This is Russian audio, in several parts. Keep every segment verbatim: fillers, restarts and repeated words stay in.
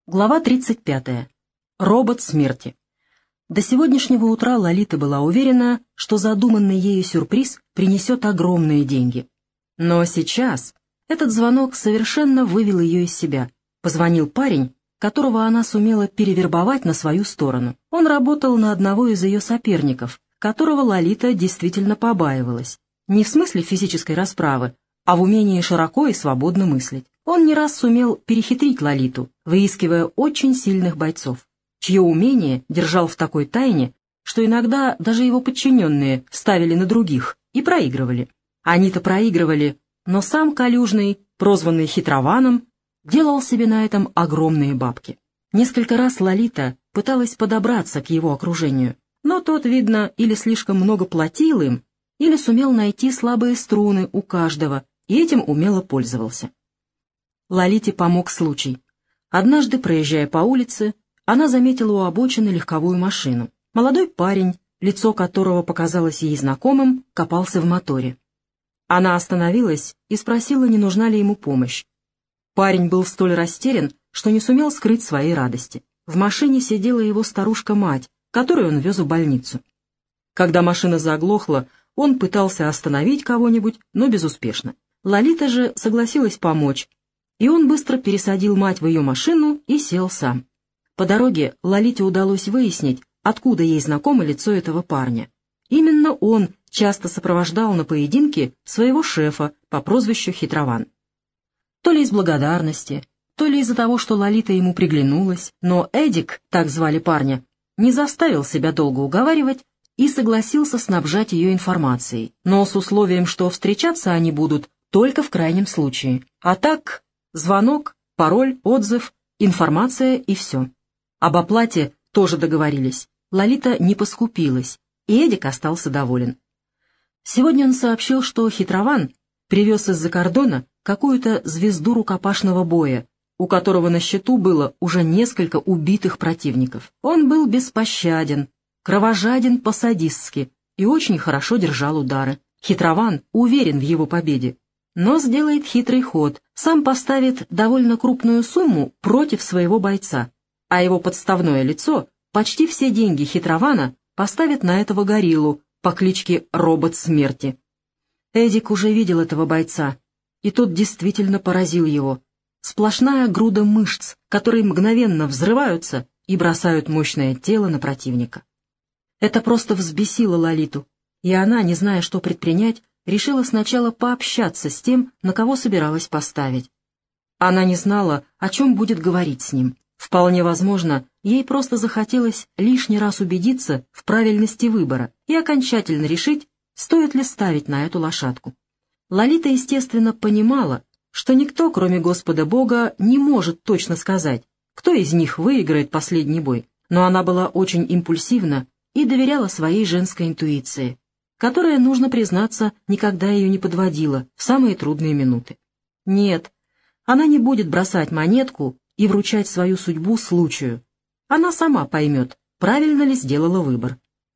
Глава тридцать пятая. Робот смерти. До сегодняшнего утра Лолита была уверена, что задуманный ею сюрприз принесет огромные деньги. Но сейчас этот звонок совершенно вывел ее из себя. Позвонил парень, которого она сумела перевербовать на свою сторону. Он работал на одного из ее соперников, которого Лолита действительно побаивалась. Не в смысле физической расправы, а в умении широко и свободно мыслить. Он не раз сумел перехитрить Лолиту, выискивая очень сильных бойцов, чье умение держал в такой тайне, что иногда даже его подчиненные ставили на других и проигрывали. Они-то проигрывали, но сам Калюжный, прозванный Хитрованом, делал себе на этом огромные бабки. Несколько раз Лолита пыталась подобраться к его окружению, но тот, видно, или слишком много платил им, или сумел найти слабые струны у каждого и этим умело пользовался. Лолите помог случай. Однажды, проезжая по улице, она заметила у обочины легковую машину. Молодой парень, лицо которого показалось ей знакомым, копался в моторе. Она остановилась и спросила, не нужна ли ему помощь. Парень был столь растерян, что не сумел скрыть своей радости. В машине сидела его старушка-мать, которую он вез в больницу. Когда машина заглохла, он пытался остановить кого-нибудь, но безуспешно. Лолита же согласилась помочь, и он быстро пересадил мать в ее машину и сел сам. По дороге Лолите удалось выяснить, откуда ей знакомо лицо этого парня. Именно он часто сопровождал на поединке своего шефа по прозвищу Хитрован. То ли из благодарности, то ли из-за того, что Лолита ему приглянулась, но Эдик, так звали парня, не заставил себя долго уговаривать и согласился снабжать ее информацией, но с условием, что встречаться они будут только в крайнем случае. А так... Звонок, пароль, отзыв, информация и все. Об оплате тоже договорились. Лолита не поскупилась, и Эдик остался доволен. Сегодня он сообщил, что Хитрован привез из-за кордона какую-то звезду рукопашного боя, у которого на счету было уже несколько убитых противников. Он был беспощаден, кровожаден по-садистски и очень хорошо держал удары. Хитрован уверен в его победе, но сделает хитрый ход, сам поставит довольно крупную сумму против своего бойца, а его подставное лицо, почти все деньги Хитрована, поставит на этого гориллу по кличке Робот Смерти. Эдик уже видел этого бойца, и тот действительно поразил его. Сплошная груда мышц, которые мгновенно взрываются и бросают мощное тело на противника. Это просто взбесило Лолиту, и она, не зная, что предпринять, решила сначала пообщаться с тем, на кого собиралась поставить. Она не знала, о чем будет говорить с ним. Вполне возможно, ей просто захотелось лишний раз убедиться в правильности выбора и окончательно решить, стоит ли ставить на эту лошадку. Лолита, естественно, понимала, что никто, кроме Господа Бога, не может точно сказать, кто из них выиграет последний бой, но она была очень импульсивна и доверяла своей женской интуиции, которая, нужно признаться, никогда ее не подводила в самые трудные минуты. Нет, она не будет бросать монетку и вручать свою судьбу случаю. Она сама поймет, правильно ли сделала выбор.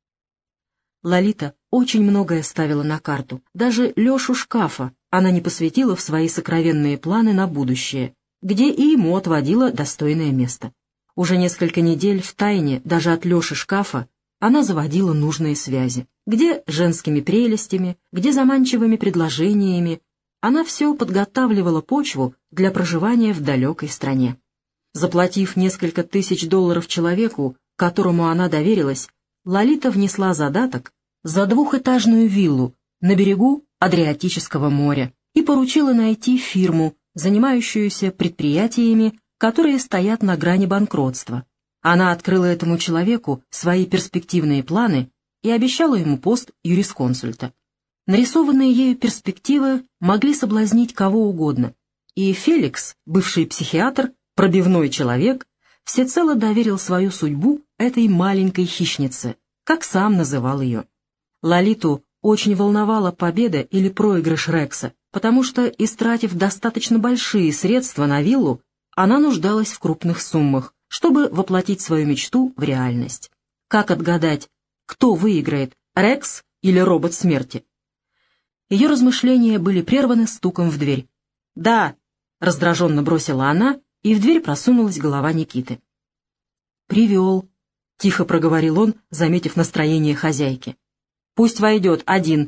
Лолита очень многое ставила на карту. Даже Лешу Шкафа она не посвятила в свои сокровенные планы на будущее, где и ему отводила достойное место. Уже несколько недель втайне, даже от Леши Шкафа, она заводила нужные связи. Где женскими прелестями, где заманчивыми предложениями, она все подготавливала почву для проживания в далекой стране. Заплатив несколько тысяч долларов человеку, которому она доверилась, Лолита внесла задаток за двухэтажную виллу на берегу Адриатического моря и поручила найти фирму, занимающуюся предприятиями, которые стоят на грани банкротства. Она открыла этому человеку свои перспективные планы и обещала ему пост юрисконсульта. Нарисованные ею перспективы могли соблазнить кого угодно, и Феликс, бывший психиатр, пробивной человек, всецело доверил свою судьбу этой маленькой хищнице, как сам называл ее. Лолиту очень волновала победа или проигрыш Рекса, потому что, истратив достаточно большие средства на виллу, она нуждалась в крупных суммах, чтобы воплотить свою мечту в реальность. Как отгадать, кто выиграет, Рекс или Робот Смерти? Ее размышления были прерваны стуком в дверь. «Да», — раздраженно бросила она и в дверь просунулась голова Никиты. «Привел», — тихо проговорил он, заметив настроение хозяйки. «Пусть войдет один».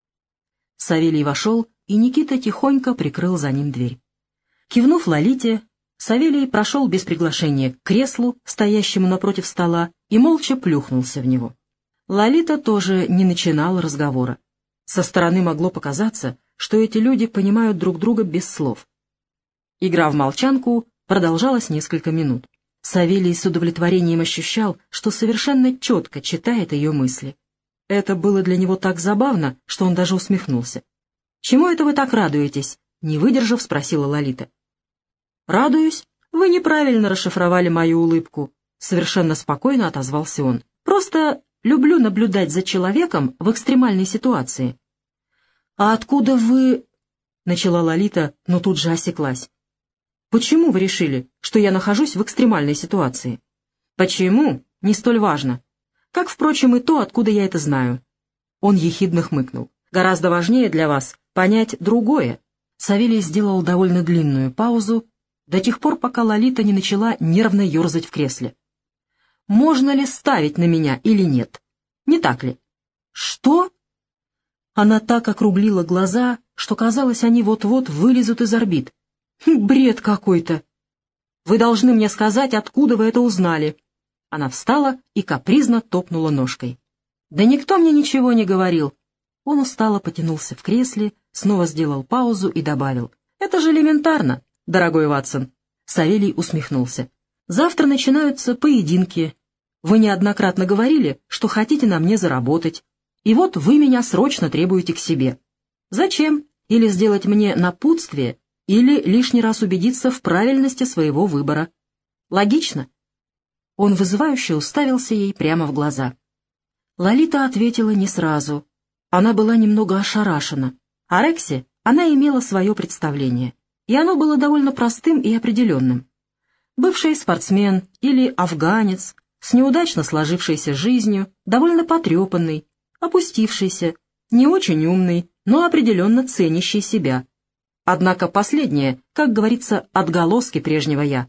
Савелий вошел, и Никита тихонько прикрыл за ним дверь. Кивнув Лолите, Савелий прошел без приглашения к креслу, стоящему напротив стола, и молча плюхнулся в него. Лолита тоже не начинала разговора. Со стороны могло показаться, что эти люди понимают друг друга без слов. Игра в молчанку продолжалась несколько минут. Савелий с удовлетворением ощущал, что совершенно четко читает ее мысли. Это было для него так забавно, что он даже усмехнулся. «Чему это вы так радуетесь?» — не выдержав, спросила Лолита. «Радуюсь. Вы неправильно расшифровали мою улыбку», — совершенно спокойно отозвался он. «Просто люблю наблюдать за человеком в экстремальной ситуации». «А откуда вы...» — начала Лолита, но тут же осеклась. «Почему вы решили, что я нахожусь в экстремальной ситуации?» «Почему? Не столь важно. Как, впрочем, и то, откуда я это знаю». Он ехидно хмыкнул. «Гораздо важнее для вас понять другое». Савелий сделал довольно длинную паузу, до тех пор, пока Лолита не начала нервно ерзать в кресле. «Можно ли ставить на меня или нет? Не так ли?» «Что?» Она так округлила глаза, что казалось, они вот-вот вылезут из орбит. «Бред какой-то! Вы должны мне сказать, откуда вы это узнали». Она встала и капризно топнула ножкой. «Да никто мне ничего не говорил». Он устало потянулся в кресле, снова сделал паузу и добавил. «Это же элементарно, дорогой Ватсон». Савелий усмехнулся. «Завтра начинаются поединки. Вы неоднократно говорили, что хотите на мне заработать. И вот вы меня срочно требуете к себе. Зачем? Или сделать мне напутствие, или лишний раз убедиться в правильности своего выбора. Логично?» Он вызывающе уставился ей прямо в глаза. Лолита ответила не сразу. Она была немного ошарашена. О Рексе она имела свое представление, и оно было довольно простым и определенным. Бывший спортсмен или афганец с неудачно сложившейся жизнью, довольно потрепанный, опустившийся, не очень умный, но определенно ценящий себя. Однако последнее, как говорится, отголоски прежнего «я».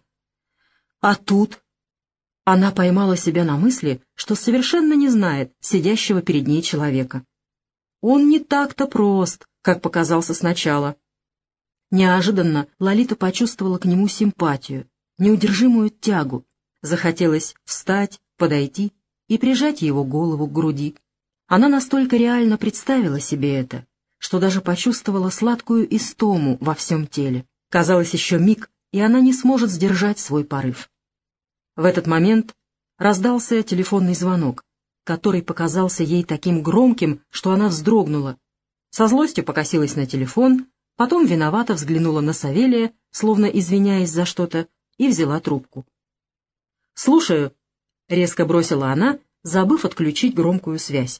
А тут она поймала себя на мысли, что совершенно не знает сидящего перед ней человека. Он не так-то прост, как показался сначала. Неожиданно Лолита почувствовала к нему симпатию, неудержимую тягу. Захотелось встать, подойти и прижать его голову к груди. Она настолько реально представила себе это, что даже почувствовала сладкую истому во всем теле. Казалось, еще миг, и она не сможет сдержать свой порыв. В этот момент раздался телефонный звонок, который показался ей таким громким, что она вздрогнула. Со злостью покосилась на телефон, потом виновато взглянула на Савелия, словно извиняясь за что-то, и взяла трубку. «Слушаю», — резко бросила она, забыв отключить громкую связь.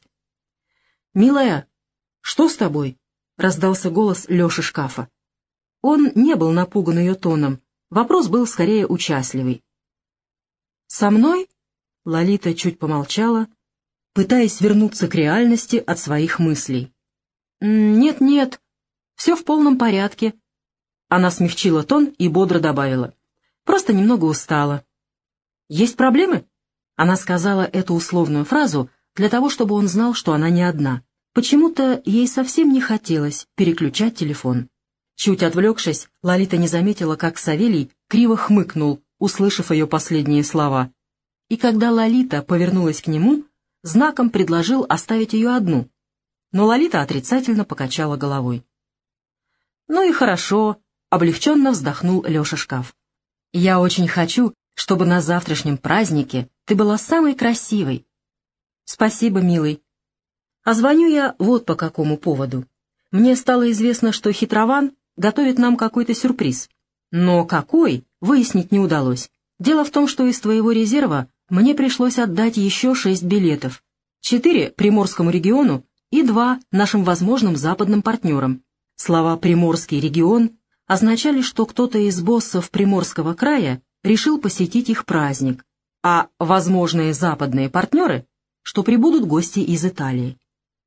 «Милая, что с тобой?» — раздался голос Леши шкафа. Он не был напуган ее тоном, вопрос был скорее участливый. «Со мной?» — Лолита чуть помолчала, пытаясь вернуться к реальности от своих мыслей. «Нет-нет, все в полном порядке». Она смягчила тон и бодро добавила. «Просто немного устала». «Есть проблемы?» Она сказала эту условную фразу для того, чтобы он знал, что она не одна. Почему-то ей совсем не хотелось переключать телефон. Чуть отвлекшись, Лолита не заметила, как Савелий криво хмыкнул, услышав ее последние слова. И когда Лолита повернулась к нему, знаком предложил оставить ее одну. Но Лолита отрицательно покачала головой. «Ну и хорошо», — облегченно вздохнул Леша шкаф. «Я очень хочу, чтобы на завтрашнем празднике ты была самой красивой». «Спасибо, милый. А звоню я вот по какому поводу. Мне стало известно, что хитрован готовит нам какой-то сюрприз. Но какой, выяснить не удалось. Дело в том, что из твоего резерва мне пришлось отдать еще шесть билетов. Четыре Приморскому региону и два нашим возможным западным партнерам. Слова «Приморский регион» означали, что кто-то из боссов Приморского края решил посетить их праздник, а возможные западные партнеры, что прибудут гости из Италии.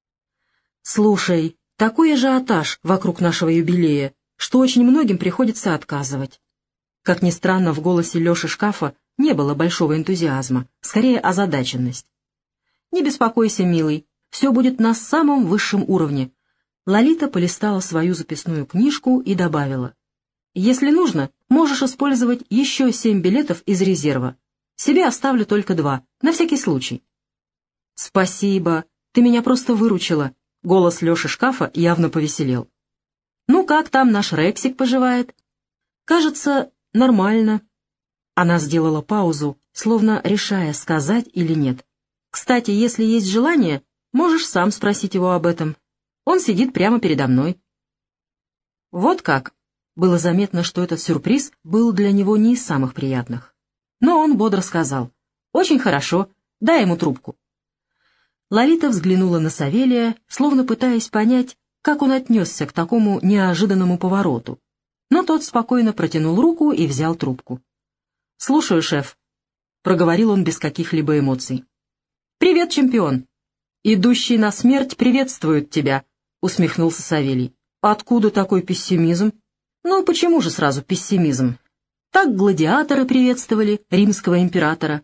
«Слушай, такой ажиотаж вокруг нашего юбилея, что очень многим приходится отказывать». Как ни странно, в голосе Леши Шкафа не было большого энтузиазма, скорее озадаченность. «Не беспокойся, милый, все будет на самом высшем уровне». Лолита полистала свою записную книжку и добавила. «Если нужно, можешь использовать еще семь билетов из резерва. Себе оставлю только два, на всякий случай». «Спасибо, ты меня просто выручила», — голос Леши Шкафа явно повеселел. «Ну как там наш Рексик поживает?» «Кажется, нормально». Она сделала паузу, словно решая, сказать или нет. «Кстати, если есть желание, можешь сам спросить его об этом. Он сидит прямо передо мной». Вот как. Было заметно, что этот сюрприз был для него не из самых приятных. Но он бодро сказал: «Очень хорошо, дай ему трубку». Лолита взглянула на Савелия, словно пытаясь понять, как он отнесся к такому неожиданному повороту. Но тот спокойно протянул руку и взял трубку. «Слушаю, шеф», — проговорил он без каких-либо эмоций. «Привет, чемпион!» «Идущий на смерть приветствует тебя», — усмехнулся Савелий. «Откуда такой пессимизм?» «Ну, почему же сразу пессимизм? Так гладиаторы приветствовали римского императора».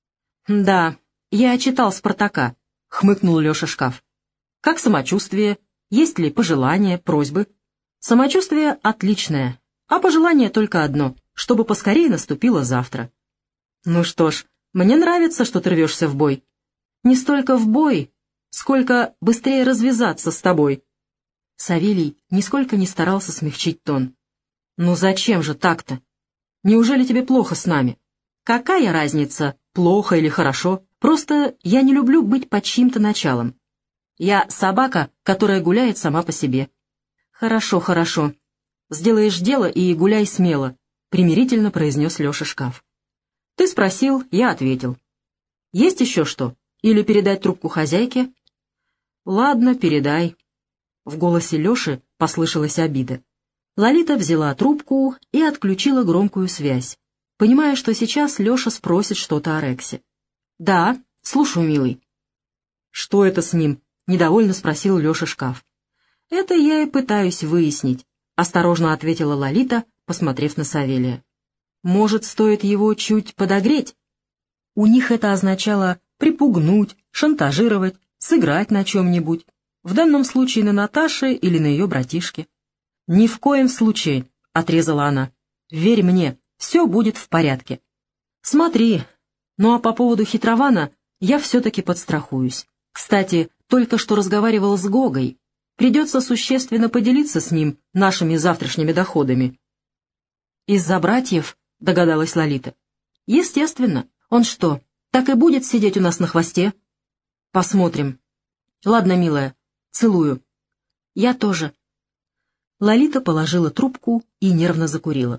«Да, я читал «Спартака», — хмыкнул Леша Шкаф. «Как самочувствие? Есть ли пожелания, просьбы?» «Самочувствие отличное, а пожелание только одно, чтобы поскорее наступило завтра». «Ну что ж, мне нравится, что ты рвешься в бой. Не столько в бой, сколько быстрее развязаться с тобой». Савелий нисколько не старался смягчить тон. «Ну зачем же так-то? Неужели тебе плохо с нами? Какая разница, плохо или хорошо? Просто я не люблю быть под чьим-то началом. Я собака, которая гуляет сама по себе». «Хорошо, хорошо. Сделаешь дело и гуляй смело», — примирительно произнес Леша Шкаф. «Ты спросил, я ответил. Есть еще что? Или передать трубку хозяйке?» «Ладно, передай». В голосе Леши послышалась обида. Лолита взяла трубку и отключила громкую связь, понимая, что сейчас Леша спросит что-то о Рексе. «Да, слушаю, милый». «Что это с ним?» — недовольно спросил Леша Шкаф. «Это я и пытаюсь выяснить», — осторожно ответила Лолита, посмотрев на Савелия. «Может, стоит его чуть подогреть?» У них это означало припугнуть, шантажировать, сыграть на чем-нибудь, в данном случае на Наташе или на ее братишке. «Ни в коем случае», — отрезала она. «Верь мне, все будет в порядке». «Смотри, ну а по поводу хитрована я все-таки подстрахуюсь. Кстати, только что разговаривал с Гогой. Придется существенно поделиться с ним нашими завтрашними доходами». «Из-за братьев?» — догадалась Лолита. «Естественно. Он что, так и будет сидеть у нас на хвосте?» «Посмотрим». «Ладно, милая, целую». «Я тоже». Лолита положила трубку и нервно закурила.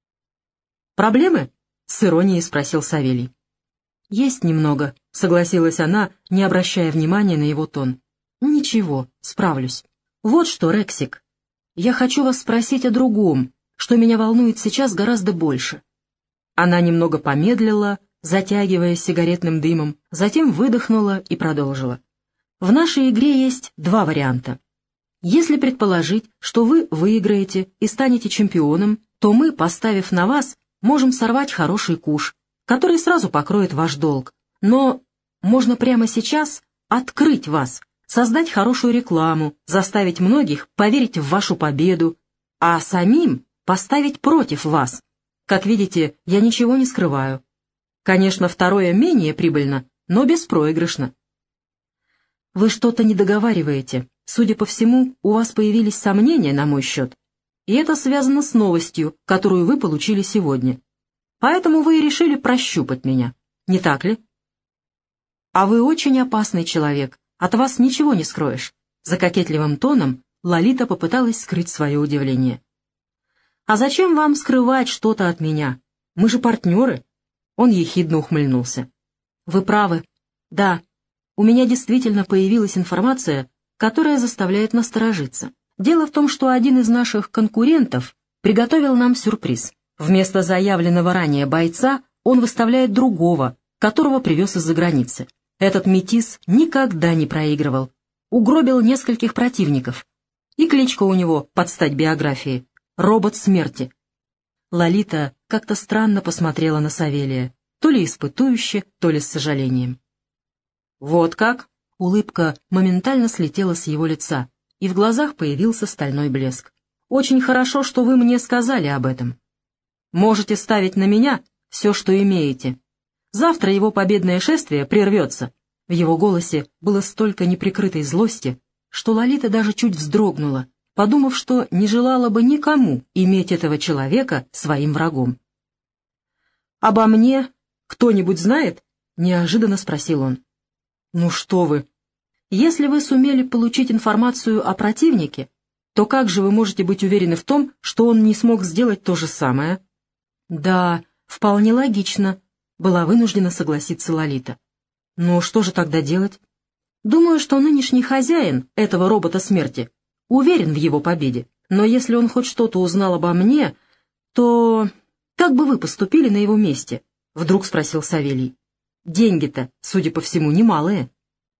«Проблемы?» — с иронией спросил Савелий. «Есть немного», — согласилась она, не обращая внимания на его тон. «Ничего, справлюсь. Вот что, Рексик, я хочу вас спросить о другом, что меня волнует сейчас гораздо больше». Она немного помедлила, затягивая сигаретным дымом, затем выдохнула и продолжила. «В нашей игре есть два варианта. Если предположить, что вы выиграете и станете чемпионом, то мы, поставив на вас, можем сорвать хороший куш, который сразу покроет ваш долг. Но можно прямо сейчас открыть вас, создать хорошую рекламу, заставить многих поверить в вашу победу, а самим поставить против вас. Как видите, я ничего не скрываю. Конечно, второе менее прибыльно, но беспроигрышно». «Вы что-то не договариваете. Судя по всему, у вас появились сомнения на мой счет, и это связано с новостью, которую вы получили сегодня. Поэтому вы и решили прощупать меня, не так ли?» «А вы очень опасный человек, от вас ничего не скроешь», — за кокетливым тоном Лолита попыталась скрыть свое удивление. «А зачем вам скрывать что-то от меня? Мы же партнеры». Он ехидно ухмыльнулся. «Вы правы. Да, у меня действительно появилась информация, которая заставляет насторожиться. Дело в том, что один из наших конкурентов приготовил нам сюрприз. Вместо заявленного ранее бойца он выставляет другого, которого привез из-за границы. Этот метис никогда не проигрывал. Угробил нескольких противников. И кличка у него, под стать биографии, «Робот смерти». Лолита как-то странно посмотрела на Савелия, то ли испытующе, то ли с сожалением. «Вот как?» — улыбка моментально слетела с его лица, и в глазах появился стальной блеск. «Очень хорошо, что вы мне сказали об этом. Можете ставить на меня все, что имеете. Завтра его победное шествие прервется». В его голосе было столько неприкрытой злости, что Лолита даже чуть вздрогнула, подумав, что не желала бы никому иметь этого человека своим врагом. «Обо мне кто-нибудь знает?» — неожиданно спросил он. «Ну что вы! Если вы сумели получить информацию о противнике, то как же вы можете быть уверены в том, что он не смог сделать то же самое?» «Да, вполне логично», — была вынуждена согласиться Лолита. «Ну что же тогда делать? Думаю, что нынешний хозяин этого робота смерти уверен в его победе, но если он хоть что-то узнал обо мне, то... Как бы вы поступили на его месте?» — вдруг спросил Савелий. «Деньги-то, судя по всему, немалые».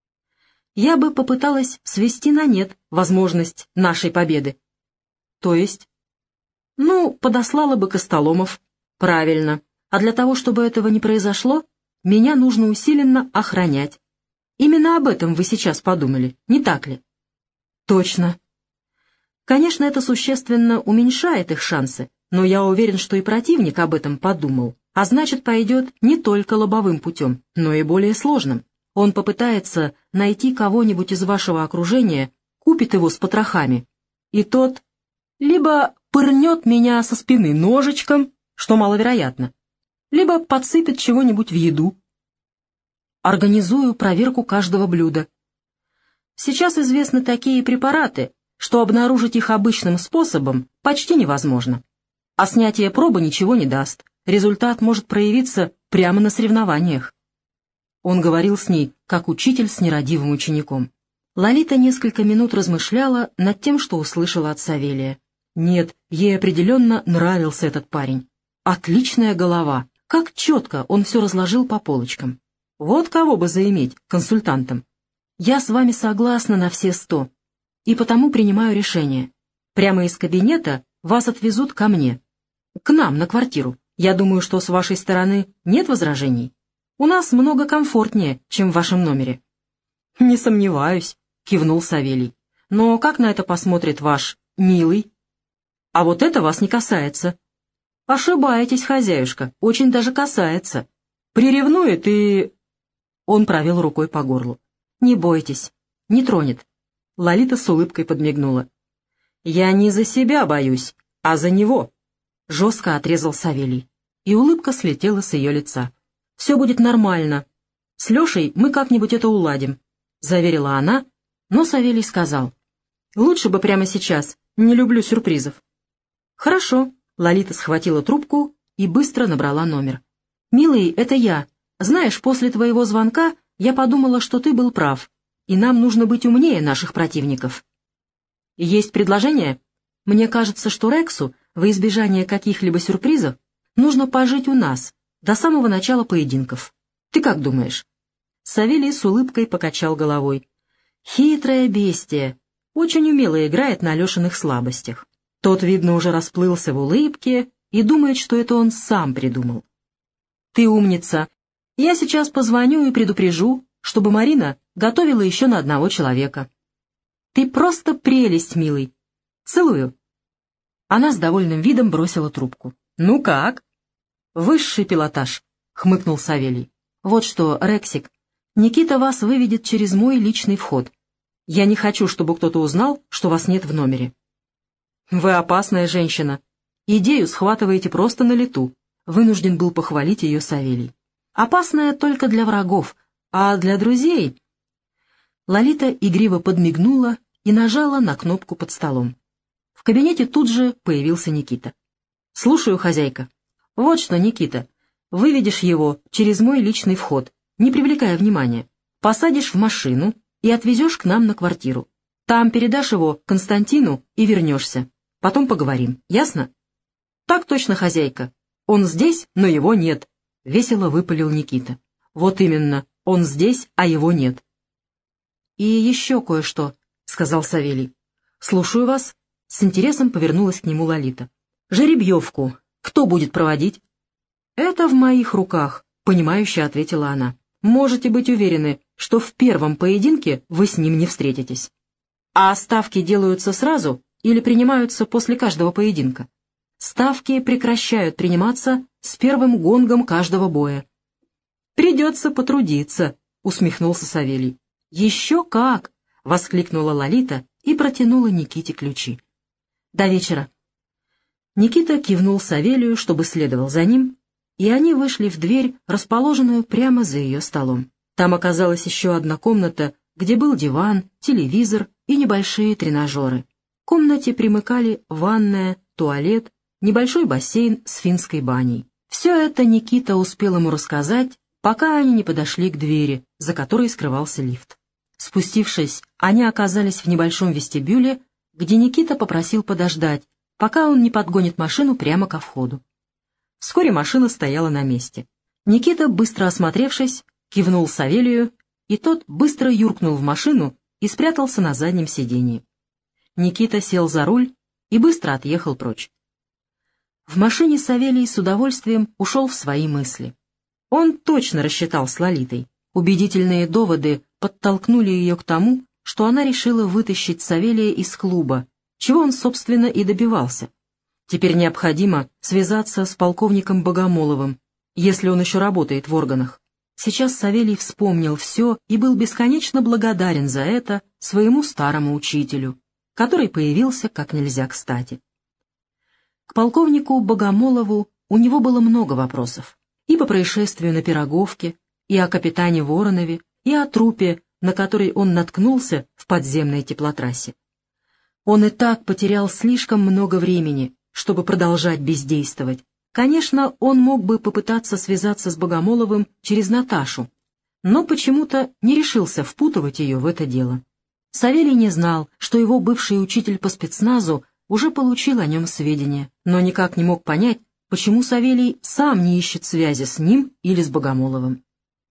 «Я бы попыталась свести на нет возможность нашей победы». «То есть?» «Ну, подослала бы Костоломов». «Правильно. А для того, чтобы этого не произошло, меня нужно усиленно охранять. Именно об этом вы сейчас подумали, не так ли?» «Точно. Конечно, это существенно уменьшает их шансы, но я уверен, что и противник об этом подумал, а значит, пойдет не только лобовым путем, но и более сложным. Он попытается найти кого-нибудь из вашего окружения, купит его с потрохами, и тот либо пырнет меня со спины ножичком, что маловероятно, либо подсыпет чего-нибудь в еду. Организую проверку каждого блюда. Сейчас известны такие препараты, что обнаружить их обычным способом почти невозможно. А снятие пробы ничего не даст. Результат может проявиться прямо на соревнованиях. Он говорил с ней, как учитель с нерадивым учеником. Лолита несколько минут размышляла над тем, что услышала от Савелия. Нет, ей определенно нравился этот парень. Отличная голова. Как четко он все разложил по полочкам. Вот кого бы заиметь консультантом. Я с вами согласна на все сто, и потому принимаю решение. Прямо из кабинета вас отвезут ко мне. К нам, на квартиру. Я думаю, что с вашей стороны нет возражений. У нас много комфортнее, чем в вашем номере». «Не сомневаюсь», — кивнул Савелий. «Но как на это посмотрит ваш милый?» «А вот это вас не касается». «Ошибаетесь, хозяюшка, очень даже касается. Приревнует и...» Он провел рукой по горлу. «Не бойтесь, не тронет». Лолита с улыбкой подмигнула. «Я не за себя боюсь, а за него», — жестко отрезал Савелий, и улыбка слетела с ее лица. «Все будет нормально. С Лешей мы как-нибудь это уладим», — заверила она, но Савелий сказал. «Лучше бы прямо сейчас, не люблю сюрпризов». «Хорошо», — Лолита схватила трубку и быстро набрала номер. «Милый, это я. Знаешь, после твоего звонка я подумала, что ты был прав, и нам нужно быть умнее наших противников». «Есть предложение? Мне кажется, что Рексу, во избежание каких-либо сюрпризов, нужно пожить у нас до самого начала поединков. Ты как думаешь?» Савелий с улыбкой покачал головой. «Хитрое бестие, очень умело играет на Алешиных слабостях. Тот, видно, уже расплылся в улыбке и думает, что это он сам придумал. Ты умница. Я сейчас позвоню и предупрежу, чтобы Марина готовила еще на одного человека. Ты просто прелесть, милый. Целую». Она с довольным видом бросила трубку. «Ну как?» «Высший пилотаж», — хмыкнул Савелий. «Вот что, Рексик, Никита вас выведет через мой личный вход. Я не хочу, чтобы кто-то узнал, что вас нет в номере». «Вы опасная женщина. Идею схватываете просто на лету», — вынужден был похвалить ее Савелий. «Опасная только для врагов, а для друзей...» Лолита игриво подмигнула и нажала на кнопку под столом. В кабинете тут же появился Никита. «Слушаю, хозяйка». «Вот что, Никита, выведешь его через мой личный вход, не привлекая внимания, посадишь в машину и отвезешь к нам на квартиру. Там передашь его Константину и вернешься. Потом поговорим, ясно?» «Так точно, хозяйка. Он здесь, но его нет», — весело выпалил Никита. «Вот именно, он здесь, а его нет». «И еще кое-что», — сказал Савелий. «Слушаю вас», — с интересом повернулась к нему Лолита. «Жеребьевку кто будет проводить?» «Это в моих руках», — понимающе ответила она. «Можете быть уверены, что в первом поединке вы с ним не встретитесь». «А ставки делаются сразу или принимаются после каждого поединка?» «Ставки прекращают приниматься с первым гонгом каждого боя». «Придется потрудиться», — усмехнулся Савелий. «Еще как!» — воскликнула Лолита и протянула Никите ключи. «До вечера». Никита кивнул Савелию, чтобы следовал за ним, и они вышли в дверь, расположенную прямо за ее столом. Там оказалась еще одна комната, где был диван, телевизор и небольшие тренажеры. К комнате примыкали ванная, туалет, небольшой бассейн с финской баней. Все это Никита успел ему рассказать, пока они не подошли к двери, за которой скрывался лифт. Спустившись, они оказались в небольшом вестибюле, где Никита попросил подождать, пока он не подгонит машину прямо ко входу. Вскоре машина стояла на месте. Никита, быстро осмотревшись, кивнул Савелию, и тот быстро юркнул в машину и спрятался на заднем сидении. Никита сел за руль и быстро отъехал прочь. В машине Савелий с удовольствием ушел в свои мысли. Он точно рассчитал с Лолитой. Убедительные доводы подтолкнули ее к тому, что она решила вытащить Савелия из клуба, чего он, собственно, и добивался. Теперь необходимо связаться с полковником Богомоловым, если он еще работает в органах. Сейчас Савелий вспомнил все и был бесконечно благодарен за это своему старому учителю, который появился как нельзя кстати. К полковнику Богомолову у него было много вопросов. И по происшествию на Пироговке, и о капитане Воронове, и о трупе, на который он наткнулся в подземной теплотрассе. Он и так потерял слишком много времени, чтобы продолжать бездействовать. Конечно, он мог бы попытаться связаться с Богомоловым через Наташу, но почему-то не решился впутывать ее в это дело. Савелий не знал, что его бывший учитель по спецназу уже получил о нем сведения, но никак не мог понять, почему Савелий сам не ищет связи с ним или с Богомоловым.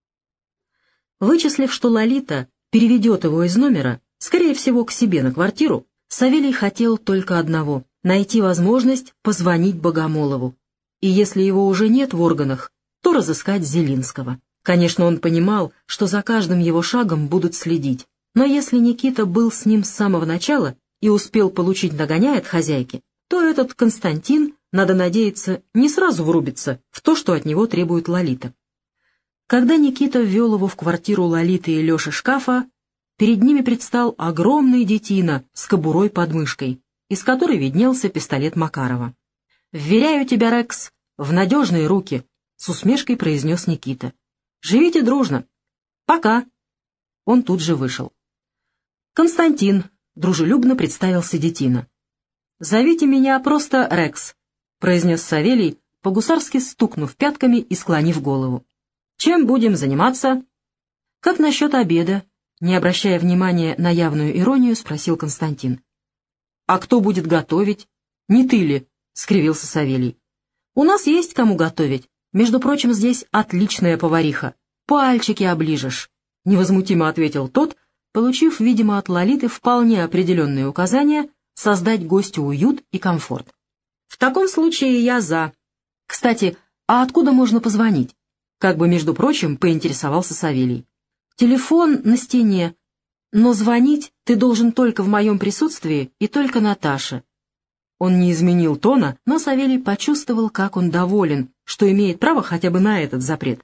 Вычислив, что Лолита переведет его из номера, скорее всего, к себе на квартиру, Савелий хотел только одного — найти возможность позвонить Богомолову. И если его уже нет в органах, то разыскать Зелинского. Конечно, он понимал, что за каждым его шагом будут следить, но если Никита был с ним с самого начала и успел получить нагоняй от хозяйки, то этот Константин, надо надеяться, не сразу врубится в то, что от него требует Лолита. Когда Никита ввел его в квартиру Лолиты и Леши шкафа, перед ними предстал огромный детина с кобурой под мышкой, из которой виднелся пистолет Макарова. «Вверяю тебя, Рекс, в надежные руки», — с усмешкой произнес Никита. «Живите дружно. Пока». Он тут же вышел. «Константин», — дружелюбно представился детина. «Зовите меня просто Рекс», — произнес Савелий, по-гусарски стукнув пятками и склонив голову. «Чем будем заниматься?» «Как насчет обеда?» — не обращая внимания на явную иронию, спросил Константин. «А кто будет готовить? Не ты ли?» — скривился Савелий. «У нас есть кому готовить. Между прочим, здесь отличная повариха. Пальчики оближешь», — невозмутимо ответил тот, получив, видимо, от Лолиты вполне определенные указания создать гостю уют и комфорт. «В таком случае я за. Кстати, а откуда можно позвонить?» Как бы, между прочим, поинтересовался Савелий. «Телефон на стене, но звонить ты должен только в моем присутствии и только Наташе». Он не изменил тона, но Савелий почувствовал, как он доволен, что имеет право хотя бы на этот запрет.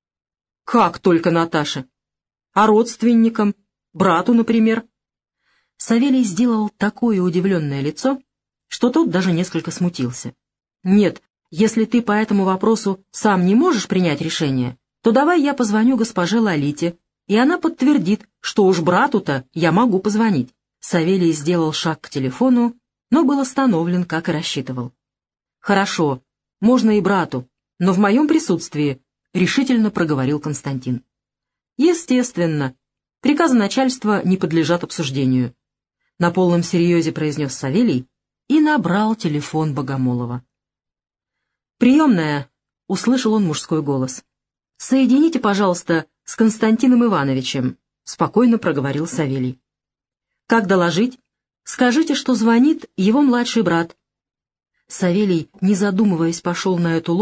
«Как только Наташе? А родственникам? Брату, например?» Савелий сделал такое удивленное лицо, что тот даже несколько смутился. «Нет, если ты по этому вопросу сам не можешь принять решение, то давай я позвоню госпоже Лолите, и она подтвердит, что уж брату-то я могу позвонить». Савелий сделал шаг к телефону, но был остановлен, как и рассчитывал. «Хорошо, можно и брату, но в моем присутствии», — решительно проговорил Константин. «Естественно, приказы начальства не подлежат обсуждению», — на полном серьезе произнес Савелий и набрал телефон Богомолова. «Приемная», — услышал он мужской голос. «Соедините, пожалуйста, с Константином Ивановичем», — спокойно проговорил Савелий. «Как доложить? Скажите, что звонит его младший брат». Савелий, не задумываясь, пошел на эту ложь,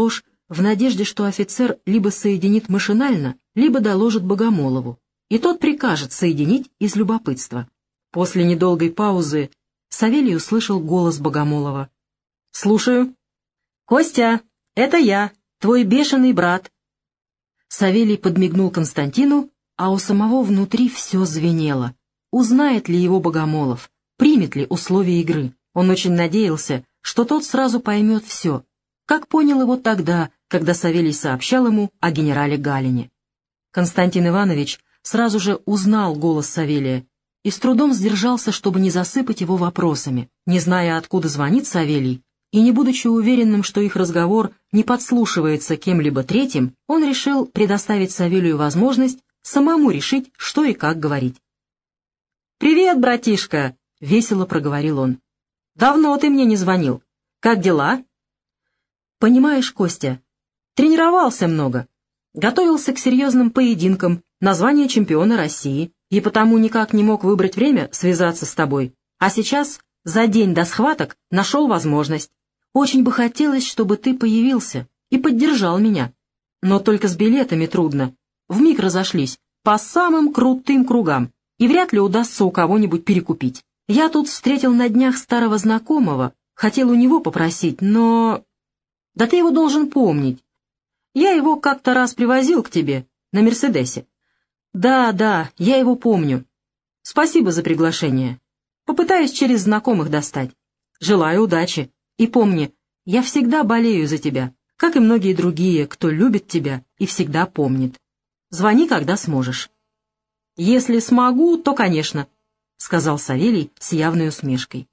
в надежде, что офицер либо соединит машинально, либо доложит Богомолову, и тот прикажет соединить из любопытства. После недолгой паузы Савелий услышал голос Богомолова. «Слушаю». «Костя, это я, твой бешеный брат». Савелий подмигнул Константину, а у самого внутри все звенело. Узнает ли его Богомолов, примет ли условия игры? Он очень надеялся, что тот сразу поймет все, как понял его тогда, когда Савелий сообщал ему о генерале Галине. Константин Иванович сразу же узнал голос Савелия и с трудом сдержался, чтобы не засыпать его вопросами. Не зная, откуда звонит Савелий, и не будучи уверенным, что их разговор не подслушивается кем-либо третьим, он решил предоставить Савелию возможность самому решить, что и как говорить. «Привет, братишка!» — весело проговорил он. «Давно ты мне не звонил. Как дела?» «Понимаешь, Костя, тренировался много, готовился к серьезным поединкам, название чемпиона России, и потому никак не мог выбрать время связаться с тобой. А сейчас, за день до схваток, нашел возможность. Очень бы хотелось, чтобы ты появился и поддержал меня. Но только с билетами трудно. Вмиг разошлись по самым крутым кругам, и вряд ли удастся у кого-нибудь перекупить. Я тут встретил на днях старого знакомого, хотел у него попросить, но... Да ты его должен помнить. Я его как-то раз привозил к тебе на Мерседесе. Да, да, я его помню. Спасибо за приглашение. Попытаюсь через знакомых достать. Желаю удачи. И помни, я всегда болею за тебя, как и многие другие, кто любит тебя и всегда помнит. Звони, когда сможешь». «Если смогу, то, конечно», — сказал Савелий с явной усмешкой.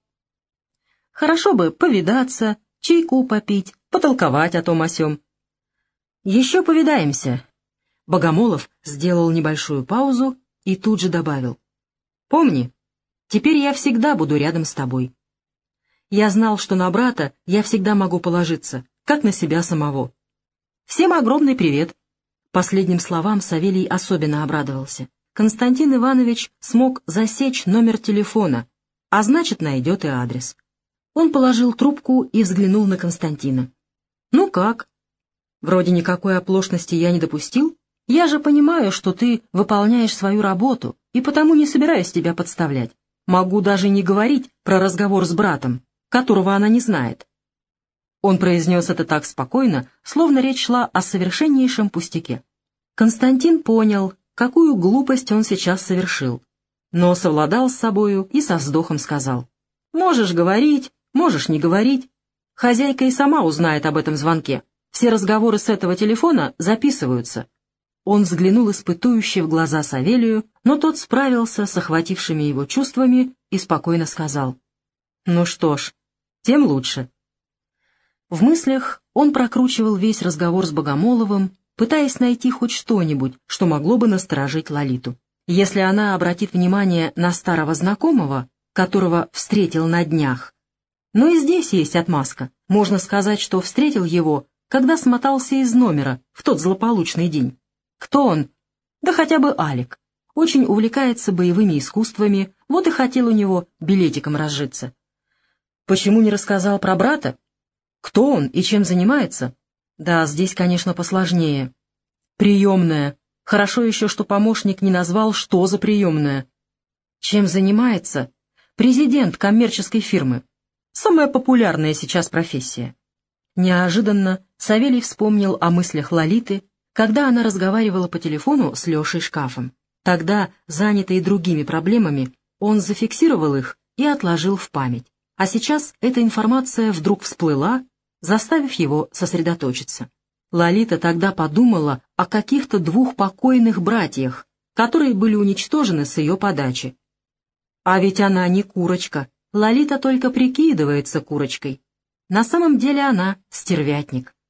«Хорошо бы повидаться, чайку попить, потолковать о том о сём». «Еще повидаемся». Богомолов сделал небольшую паузу и тут же добавил. «Помни, теперь я всегда буду рядом с тобой. Я знал, что на брата я всегда могу положиться, как на себя самого. Всем огромный привет». Последним словам Савелий особенно обрадовался. Константин Иванович смог засечь номер телефона, а значит, найдет и адрес. Он положил трубку и взглянул на Константина. «Ну как? Вроде никакой оплошности я не допустил. Я же понимаю, что ты выполняешь свою работу, и потому не собираюсь тебя подставлять. Могу даже не говорить про разговор с братом, которого она не знает». Он произнес это так спокойно, словно речь шла о совершеннейшем пустяке. Константин понял, какую глупость он сейчас совершил, но совладал с собою и со вздохом сказал: «Можешь говорить, можешь не говорить. Хозяйка и сама узнает об этом звонке. Все разговоры с этого телефона записываются». Он взглянул испытующе в глаза Савелию, но тот справился с охватившими его чувствами и спокойно сказал: «Ну что ж, тем лучше». В мыслях он прокручивал весь разговор с Богомоловым, пытаясь найти хоть что-нибудь, что могло бы насторожить Лолиту. Если она обратит внимание на старого знакомого, которого встретил на днях. Но и здесь есть отмазка. Можно сказать, что встретил его, когда смотался из номера в тот злополучный день. Кто он? Да хотя бы Алик. Очень увлекается боевыми искусствами, вот и хотел у него билетиком разжиться. Почему не рассказал про брата? Кто он и чем занимается? Да, здесь, конечно, посложнее. Приемная. Хорошо еще, что помощник не назвал, что за приемная. Чем занимается? Президент коммерческой фирмы. Самая популярная сейчас профессия. Неожиданно Савелий вспомнил о мыслях Лолиты, когда она разговаривала по телефону с Лешей Шкафом. Тогда, занятый другими проблемами, он зафиксировал их и отложил в память. А сейчас эта информация вдруг всплыла, заставив его сосредоточиться. Лолита тогда подумала о каких-то двух покойных братьях, которые были уничтожены с ее подачи. А ведь она не курочка, Лолита только прикидывается курочкой. На самом деле она стервятник.